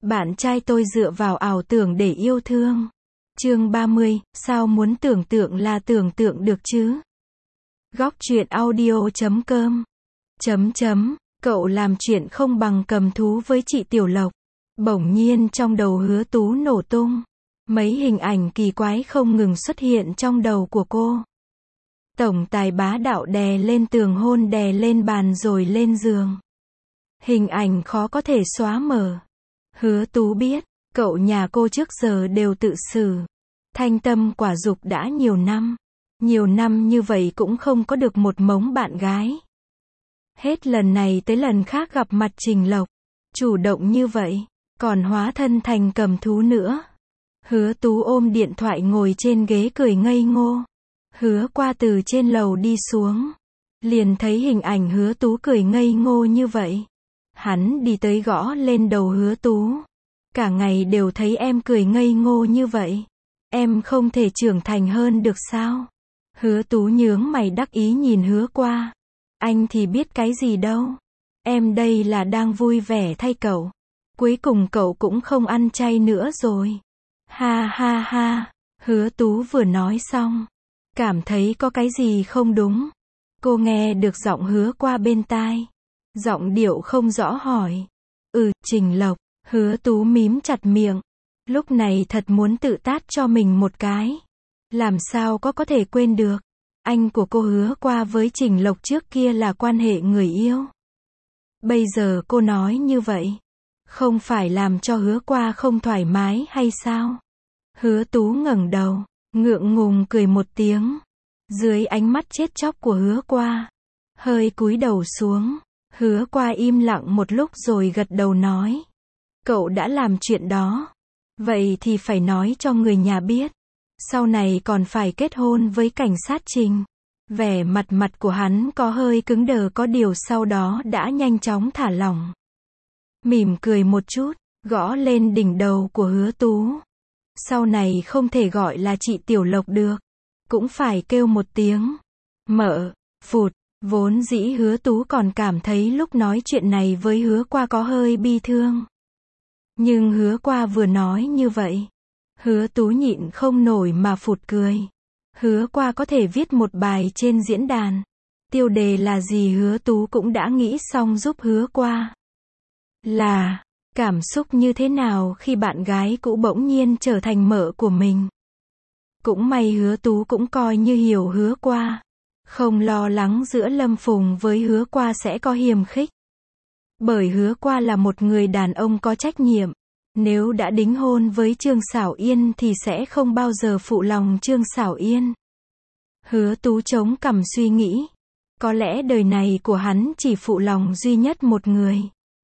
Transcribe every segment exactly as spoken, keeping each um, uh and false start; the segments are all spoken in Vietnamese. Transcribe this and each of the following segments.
Bạn trai tôi dựa vào ảo tưởng để yêu thương. Chương ba mươi, sao muốn tưởng tượng là tưởng tượng được chứ? Góc truyện audio chấm com. Chấm chấm, cậu làm chuyện không bằng cầm thú với chị Tiểu Lộc. Bỗng nhiên trong đầu Hứa Tú nổ tung. Mấy hình ảnh kỳ quái không ngừng xuất hiện trong đầu của cô. Tổng tài bá đạo đè lên tường, hôn đè lên bàn rồi lên giường. Hình ảnh khó có thể xóa mờ. Hứa Tú biết, cậu nhà cô trước giờ đều tự xử. Thanh tâm quả dục đã nhiều năm. Nhiều năm như vậy cũng không có được một mống bạn gái. Hết lần này tới lần khác gặp mặt Trình Lộc. Chủ động như vậy, còn hóa thân thành cầm thú nữa. Hứa Tú ôm điện thoại ngồi trên ghế cười ngây ngô. Hứa qua từ trên lầu đi xuống. Liền thấy hình ảnh Hứa Tú cười ngây ngô như vậy. Hắn đi tới gõ lên đầu Hứa Tú. Cả ngày đều thấy em cười ngây ngô như vậy. Em không thể trưởng thành hơn được sao? Hứa Tú nhướng mày đắc ý nhìn Hứa qua. Anh thì biết cái gì đâu. Em đây là đang vui vẻ thay cậu. Cuối cùng cậu cũng không ăn chay nữa rồi. Ha ha ha. Hứa Tú vừa nói xong, cảm thấy có cái gì không đúng. Cô nghe được giọng Hứa qua bên tai. Giọng điệu không rõ hỏi. Ừ, Trình Lộc. Hứa Tú mím chặt miệng. Lúc này thật muốn tự tát cho mình một cái. Làm sao có có thể quên được. Anh của cô Hứa qua với Trình Lộc trước kia là quan hệ người yêu. Bây giờ cô nói như vậy, không phải làm cho Hứa qua không thoải mái hay sao? Hứa Tú ngẩng đầu, ngượng ngùng cười một tiếng. Dưới ánh mắt chết chóc của Hứa qua, hơi cúi đầu xuống. Hứa qua im lặng một lúc rồi gật đầu nói. Cậu đã làm chuyện đó. Vậy thì phải nói cho người nhà biết. Sau này còn phải kết hôn với cảnh sát Trình. Vẻ mặt mặt của hắn có hơi cứng đờ, có điều sau đó đã nhanh chóng thả lỏng. Mỉm cười một chút, gõ lên đỉnh đầu của Hứa Tú. Sau này không thể gọi là chị Tiểu Lộc được. Cũng phải kêu một tiếng mợ, phụt. Vốn dĩ Hứa Tú còn cảm thấy lúc nói chuyện này với Hứa qua có hơi bi thương. Nhưng Hứa qua vừa nói như vậy, Hứa Tú nhịn không nổi mà phụt cười. Hứa qua có thể viết một bài trên diễn đàn. Tiêu đề là gì Hứa Tú cũng đã nghĩ xong giúp Hứa qua. Là, cảm xúc như thế nào khi bạn gái cũ bỗng nhiên trở thành mợ của mình. Cũng may Hứa Tú cũng coi như hiểu Hứa qua. Không lo lắng giữa Lâm Phùng với Hứa qua sẽ có hiềm khích. Bởi Hứa qua là một người đàn ông có trách nhiệm. Nếu đã đính hôn với Trương Xảo Yên thì sẽ không bao giờ phụ lòng Trương Xảo Yên. Hứa Tú chống cằm suy nghĩ. Có lẽ đời này của hắn chỉ phụ lòng duy nhất một người.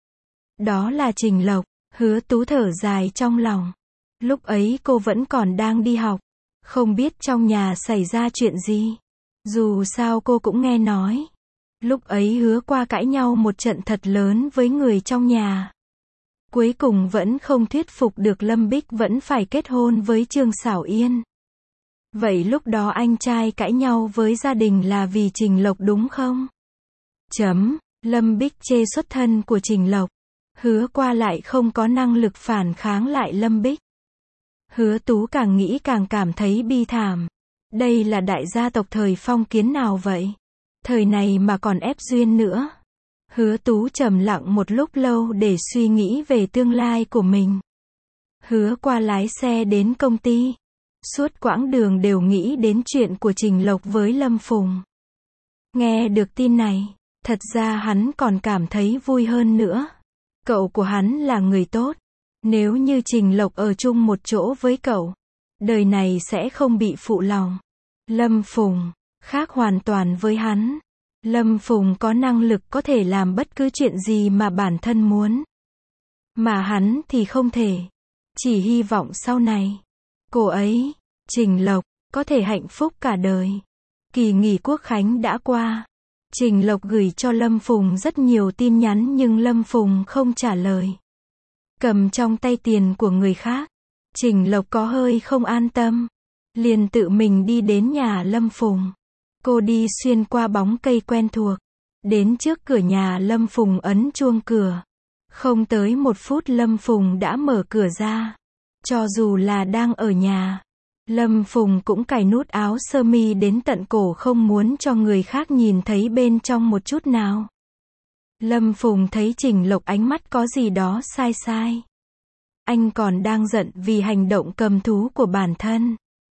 Đó là Trình Lộc. Hứa Tú thở dài trong lòng. Lúc ấy cô vẫn còn đang đi học. Không biết trong nhà xảy ra chuyện gì. Dù sao cô cũng nghe nói. Lúc ấy Hứa qua cãi nhau một trận thật lớn với người trong nhà. Cuối cùng vẫn không thuyết phục được Lâm Bích vẫn phải kết hôn với Trương Xảo Yên. Vậy lúc đó anh trai cãi nhau với gia đình là vì Trình Lộc đúng không? Chấm, Lâm Bích chê xuất thân của Trình Lộc. Hứa qua lại không có năng lực phản kháng lại Lâm Bích. Hứa Tú càng nghĩ càng cảm thấy bi thảm. Đây là đại gia tộc thời phong kiến nào vậy? Thời này mà còn ép duyên nữa. Hứa Tú trầm lặng một lúc lâu để suy nghĩ về tương lai của mình. Hứa qua lái xe đến công ty. Suốt quãng đường đều nghĩ đến chuyện của Trình Lộc với Lâm Phùng. Nghe được tin này, thật ra hắn còn cảm thấy vui hơn nữa. Cậu của hắn là người tốt. Nếu như Trình Lộc ở chung một chỗ với cậu, đời này sẽ không bị phụ lòng. Lâm Phùng, khác hoàn toàn với hắn. Lâm Phùng có năng lực có thể làm bất cứ chuyện gì mà bản thân muốn. Mà hắn thì không thể. Chỉ hy vọng sau này, cô ấy, Trình Lộc, có thể hạnh phúc cả đời. Kỳ nghỉ Quốc khánh đã qua. Trình Lộc gửi cho Lâm Phùng rất nhiều tin nhắn nhưng Lâm Phùng không trả lời. Cầm trong tay tiền của người khác. Trình Lộc có hơi không an tâm. Liền tự mình đi đến nhà Lâm Phùng. Cô đi xuyên qua bóng cây quen thuộc. Đến trước cửa nhà Lâm Phùng ấn chuông cửa. Không tới một phút Lâm Phùng đã mở cửa ra. Cho dù là đang ở nhà, Lâm Phùng cũng cài nút áo sơ mi đến tận cổ, không muốn cho người khác nhìn thấy bên trong một chút nào. Lâm Phùng thấy Trình Lộc ánh mắt có gì đó sai sai. Anh còn đang giận vì hành động cầm thú của bản thân.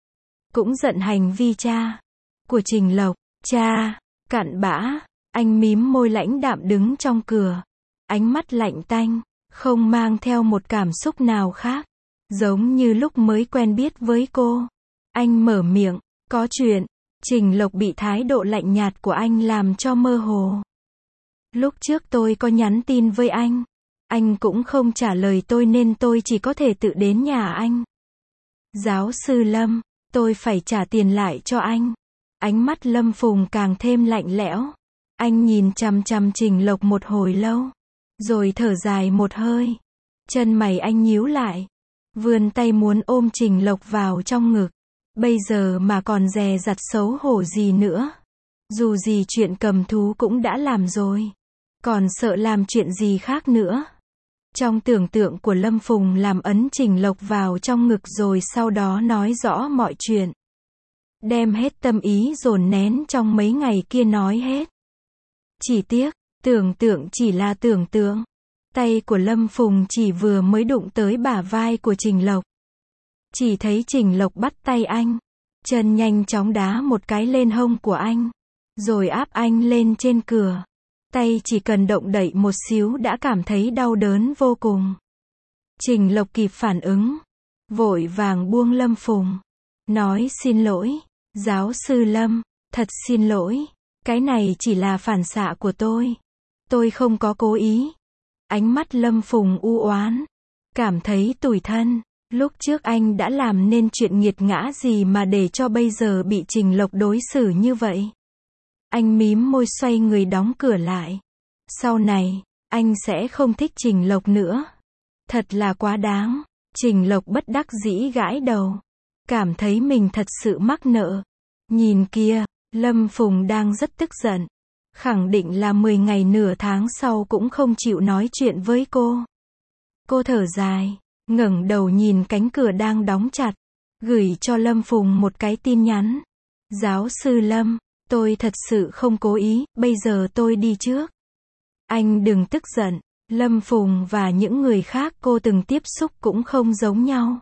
Cũng giận hành vi cha của Trình Lộc. Cha, cặn bã. Anh mím môi lãnh đạm đứng trong cửa. Ánh mắt lạnh tanh, không mang theo một cảm xúc nào khác. Giống như lúc mới quen biết với cô. Anh mở miệng, có chuyện. Trình Lộc bị thái độ lạnh nhạt của anh làm cho mơ hồ. Lúc trước tôi có nhắn tin với anh. Anh cũng không trả lời tôi nên tôi chỉ có thể tự đến nhà anh. Giáo sư Lâm, tôi phải trả tiền lại cho anh. Ánh mắt Lâm Phùng càng thêm lạnh lẽo. Anh nhìn chằm chằm Trình Lộc một hồi lâu. Rồi thở dài một hơi. Chân mày anh nhíu lại. Vươn tay muốn ôm Trình Lộc vào trong ngực. Bây giờ mà còn dè dặt xấu hổ gì nữa. Dù gì chuyện cầm thú cũng đã làm rồi. Còn sợ làm chuyện gì khác nữa. Trong tưởng tượng của Lâm Phùng làm ấn Trình Lộc vào trong ngực rồi sau đó nói rõ mọi chuyện. Đem hết tâm ý dồn nén trong mấy ngày kia nói hết. Chỉ tiếc, tưởng tượng chỉ là tưởng tượng. Tay của Lâm Phùng chỉ vừa mới đụng tới bả vai của Trình Lộc. Chỉ thấy Trình Lộc bắt tay anh. Chân nhanh chóng đá một cái lên hông của anh. Rồi áp anh lên trên cửa. Tay chỉ cần động đậy một xíu đã cảm thấy đau đớn vô cùng. Trình Lộc kịp phản ứng. Vội vàng buông Lâm Phùng. Nói xin lỗi. Giáo sư Lâm, thật xin lỗi. Cái này chỉ là phản xạ của tôi. Tôi không có cố ý. Ánh mắt Lâm Phùng u oán. Cảm thấy tủi thân. Lúc trước anh đã làm nên chuyện nghiệt ngã gì mà để cho bây giờ bị Trình Lộc đối xử như vậy. Anh mím môi xoay người đóng cửa lại. Sau này, anh sẽ không thích Trình Lộc nữa. Thật là quá đáng. Trình Lộc bất đắc dĩ gãi đầu. Cảm thấy mình thật sự mắc nợ. Nhìn kia, Lâm Phùng đang rất tức giận. Khẳng định là mười ngày nửa tháng sau cũng không chịu nói chuyện với cô. Cô thở dài, ngẩng đầu nhìn cánh cửa đang đóng chặt. Gửi cho Lâm Phùng một cái tin nhắn. Giáo sư Lâm, tôi thật sự không cố ý, bây giờ tôi đi trước. Anh đừng tức giận. Lâm Phùng và những người khác cô từng tiếp xúc cũng không giống nhau.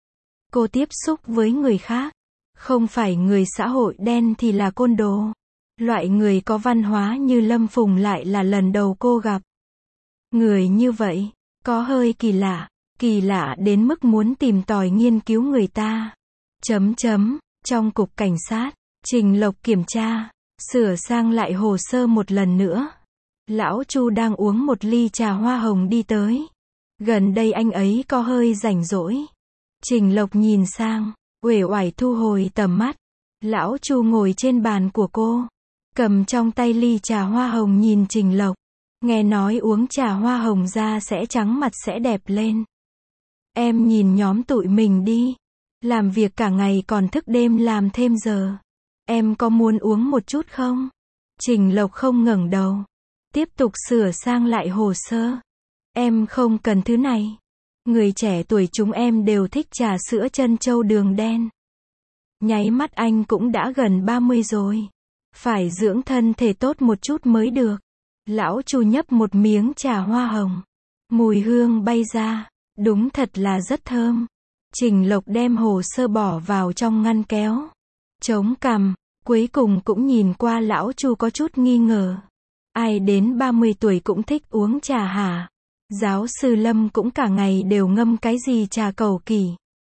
Cô tiếp xúc với người khác. Không phải người xã hội đen thì là côn đồ. Loại người có văn hóa như Lâm Phùng lại là lần đầu cô gặp. Người như vậy, có hơi kỳ lạ. Kỳ lạ đến mức muốn tìm tòi nghiên cứu người ta. Chấm chấm, trong cục cảnh sát, Trình Lộc kiểm tra, sửa sang lại hồ sơ một lần nữa. Lão Chu đang uống một ly trà hoa hồng đi tới. Gần đây anh ấy có hơi rảnh rỗi. Trình Lộc nhìn sang, uể oải thu hồi tầm mắt. Lão Chu ngồi trên bàn của cô, cầm trong tay ly trà hoa hồng nhìn Trình Lộc. Nghe nói uống trà hoa hồng da sẽ trắng mặt sẽ đẹp lên. Em nhìn nhóm tụi mình đi. Làm việc cả ngày còn thức đêm làm thêm giờ. Em có muốn uống một chút không? Trình Lộc không ngẩng đầu. Tiếp tục sửa sang lại hồ sơ. Em không cần thứ này. Người trẻ tuổi chúng em đều thích trà sữa trân châu đường đen. Nháy mắt anh cũng đã gần ba mươi rồi. Phải dưỡng thân thể tốt một chút mới được. Lão Chu nhấp một miếng trà hoa hồng. Mùi hương bay ra. Đúng thật là rất thơm. Trình Lộc đem hồ sơ bỏ vào trong ngăn kéo. Chống cằm. Cuối cùng cũng nhìn qua lão Chu có chút nghi ngờ. Ai đến ba mươi tuổi cũng thích uống trà hả? Giáo sư Lâm cũng cả ngày đều ngâm cái gì trà cầu kỳ.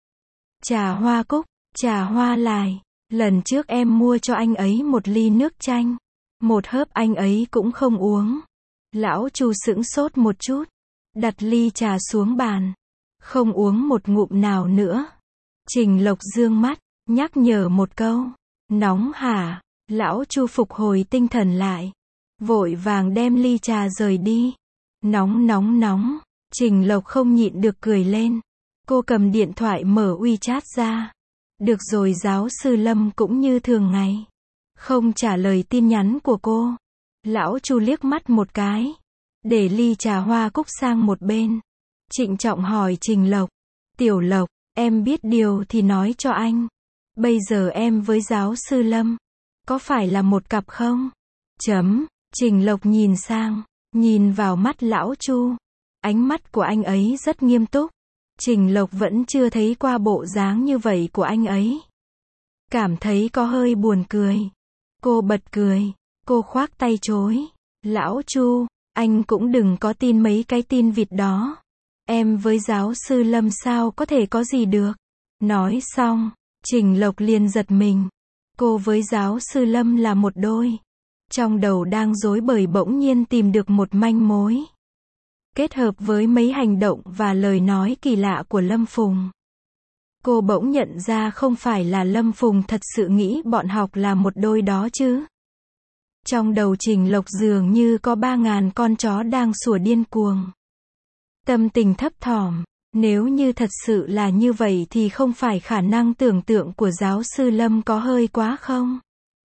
Trà hoa cúc, trà hoa lài. Lần trước em mua cho anh ấy một ly nước chanh. Một hớp anh ấy cũng không uống. Lão Chu sững sốt một chút. Đặt ly trà xuống bàn. Không uống một ngụm nào nữa. Trình Lộc dương mắt, nhắc nhở một câu. Nóng hả? Lão Chu phục hồi tinh thần lại. Vội vàng đem ly trà rời đi. Nóng nóng nóng. Trình Lộc không nhịn được cười lên. Cô cầm điện thoại mở WeChat ra. Được rồi, giáo sư Lâm cũng như thường ngày. Không trả lời tin nhắn của cô. Lão Chu liếc mắt một cái. để ly trà hoa cúc sang một bên. Trịnh trọng hỏi Trình Lộc. Tiểu Lộc, em biết điều thì nói cho anh. Bây giờ em với giáo sư Lâm, có phải là một cặp không? Chấm. Trình Lộc nhìn sang, nhìn vào mắt lão Chu. Ánh mắt của anh ấy rất nghiêm túc. Trình Lộc vẫn chưa thấy qua bộ dáng như vậy của anh ấy. Cảm thấy có hơi buồn cười. Cô bật cười. Cô khoác tay chối. Lão Chu, anh cũng đừng có tin mấy cái tin vịt đó. Em với giáo sư Lâm sao có thể có gì được. Nói xong, Trình Lộc liền giật mình. Cô với giáo sư Lâm là một đôi. Trong đầu đang rối bời bỗng nhiên tìm được một manh mối. Kết hợp với mấy hành động và lời nói kỳ lạ của Lâm Phùng. Cô bỗng nhận ra không phải là Lâm Phùng thật sự nghĩ bọn học là một đôi đó chứ. Trong đầu Trình Lộc dường như có ba ngàn con chó đang sủa điên cuồng. Tâm tình thấp thỏm, nếu như thật sự là như vậy thì không phải khả năng tưởng tượng của giáo sư Lâm có hơi quá không?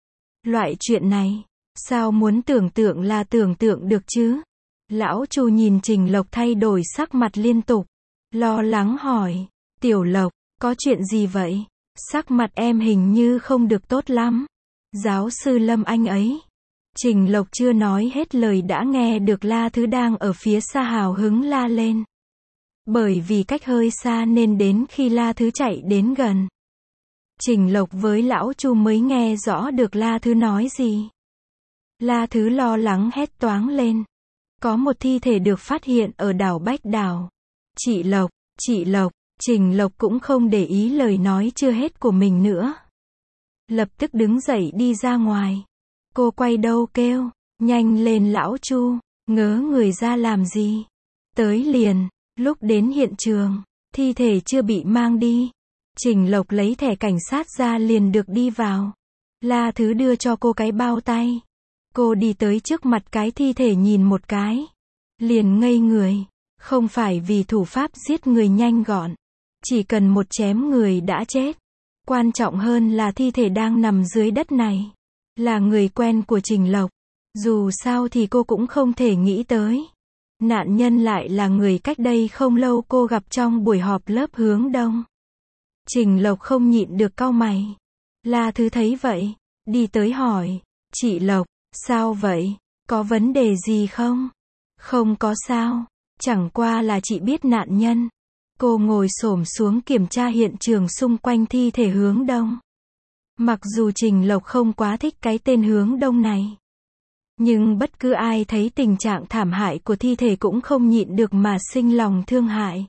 Loại chuyện này, sao muốn tưởng tượng là tưởng tượng được chứ? Lão Chu nhìn Trình Lộc thay đổi sắc mặt liên tục, lo lắng hỏi, Tiểu Lộc, có chuyện gì vậy? Sắc mặt em hình như không được tốt lắm. Giáo sư Lâm anh ấy. Trình Lộc chưa nói hết lời đã nghe được La Thứ đang ở phía xa hào hứng la lên. Bởi vì cách hơi xa nên đến khi La Thứ chạy đến gần, Trình Lộc với lão Chu mới nghe rõ được La Thứ nói gì. La Thứ lo lắng hét toáng lên. Có một thi thể được phát hiện ở đảo Bách Đảo. Chị Lộc, chị Lộc, Trình Lộc cũng không để ý lời nói chưa hết của mình nữa. Lập tức đứng dậy đi ra ngoài. Cô quay đầu kêu, nhanh lên lão Chu, ngớ người ra làm gì? Tới liền, lúc đến hiện trường, thi thể chưa bị mang đi. Trình Lộc lấy thẻ cảnh sát ra liền được đi vào. La Thứ đưa cho cô cái bao tay. Cô đi tới trước mặt cái thi thể nhìn một cái. Liền ngây người. Không phải vì thủ pháp giết người nhanh gọn. Chỉ cần một chém người đã chết. Quan trọng hơn là thi thể đang nằm dưới đất này. Là người quen của Trình Lộc. Dù sao thì cô cũng không thể nghĩ tới. Nạn nhân lại là người cách đây không lâu cô gặp trong buổi họp lớp hướng đông. Trình Lộc không nhịn được cau mày. La Thứ thấy vậy. Đi tới hỏi. Chị Lộc, sao vậy? Có vấn đề gì không? Không có sao. Chẳng qua là chị biết nạn nhân. Cô ngồi xổm xuống kiểm tra hiện trường xung quanh thi thể hướng đông. Mặc dù Trình Lộc không quá thích cái tên hướng đông này. Nhưng bất cứ ai thấy tình trạng thảm hại của thi thể cũng không nhịn được mà sinh lòng thương hại.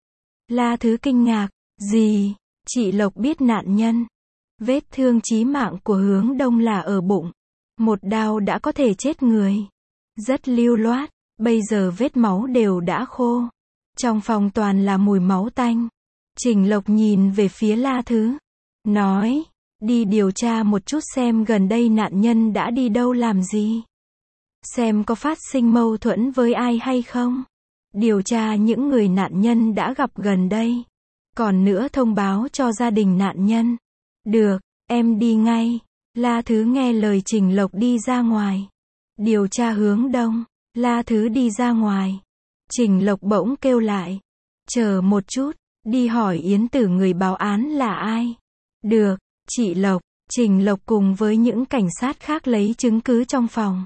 La Thứ kinh ngạc. Gì? Chị Lộc biết nạn nhân. Vết thương chí mạng của hướng đông là ở bụng. Một đao đã có thể chết người. Rất lưu loát. Bây giờ vết máu đều đã khô. Trong phòng toàn là mùi máu tanh. Trình Lộc nhìn về phía La Thứ. Nói. Đi điều tra một chút xem gần đây nạn nhân đã đi đâu làm gì. Xem có phát sinh mâu thuẫn với ai hay không. Điều tra những người nạn nhân đã gặp gần đây. Còn nữa thông báo cho gia đình nạn nhân. Được, em đi ngay. La Thứ nghe lời Trình Lộc đi ra ngoài. Điều tra hướng đông. La Thứ đi ra ngoài. Trình Lộc bỗng kêu lại. Chờ một chút, đi hỏi Yến Tử người báo án là ai. Được, chị Lộc. Trình Lộc cùng với những cảnh sát khác lấy chứng cứ trong phòng.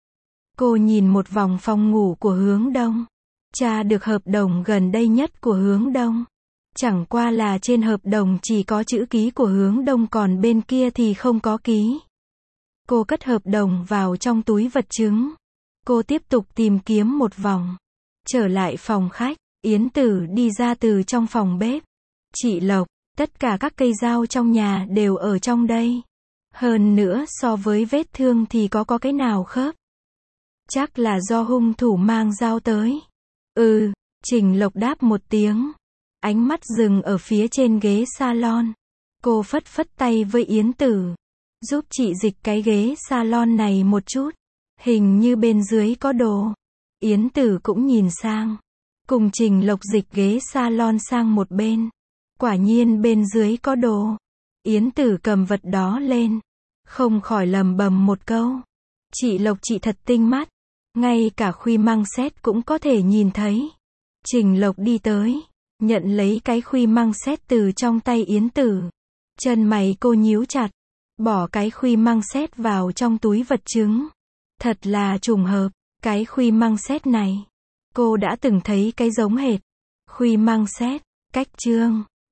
Cô nhìn một vòng phòng ngủ của hướng đông. Tra được hợp đồng gần đây nhất của hướng đông. Chẳng qua là trên hợp đồng chỉ có chữ ký của hướng đông còn bên kia thì không có ký. Cô cất hợp đồng vào trong túi vật chứng. Cô tiếp tục tìm kiếm một vòng. Trở lại phòng khách, Yến Tử đi ra từ trong phòng bếp. Chị Lộc, tất cả các cây dao trong nhà đều ở trong đây. Hơn nữa so với vết thương thì có có cái nào khớp. Chắc là do hung thủ mang dao tới. Ừ, Trình Lộc đáp một tiếng. Ánh mắt dừng ở phía trên ghế salon. Cô phất phất tay với Yến Tử. Giúp chị dịch cái ghế salon này một chút. Hình như bên dưới có đồ. Yến Tử cũng nhìn sang. Cùng Trình Lộc dịch ghế salon sang một bên. Quả nhiên bên dưới có đồ. Yến Tử cầm vật đó lên. Không khỏi lầm bầm một câu. Chị Lộc chị thật tinh mắt. Ngay cả khuy măng xét cũng có thể nhìn thấy. Trình Lộc đi tới, nhận lấy cái khuy măng xét từ trong tay Yến Tử. Chân mày cô nhíu chặt, bỏ cái khuy măng xét vào trong túi vật chứng. Thật là trùng hợp, cái khuy măng xét này, cô đã từng thấy cái giống hệt. Khuy măng xét, cách chương.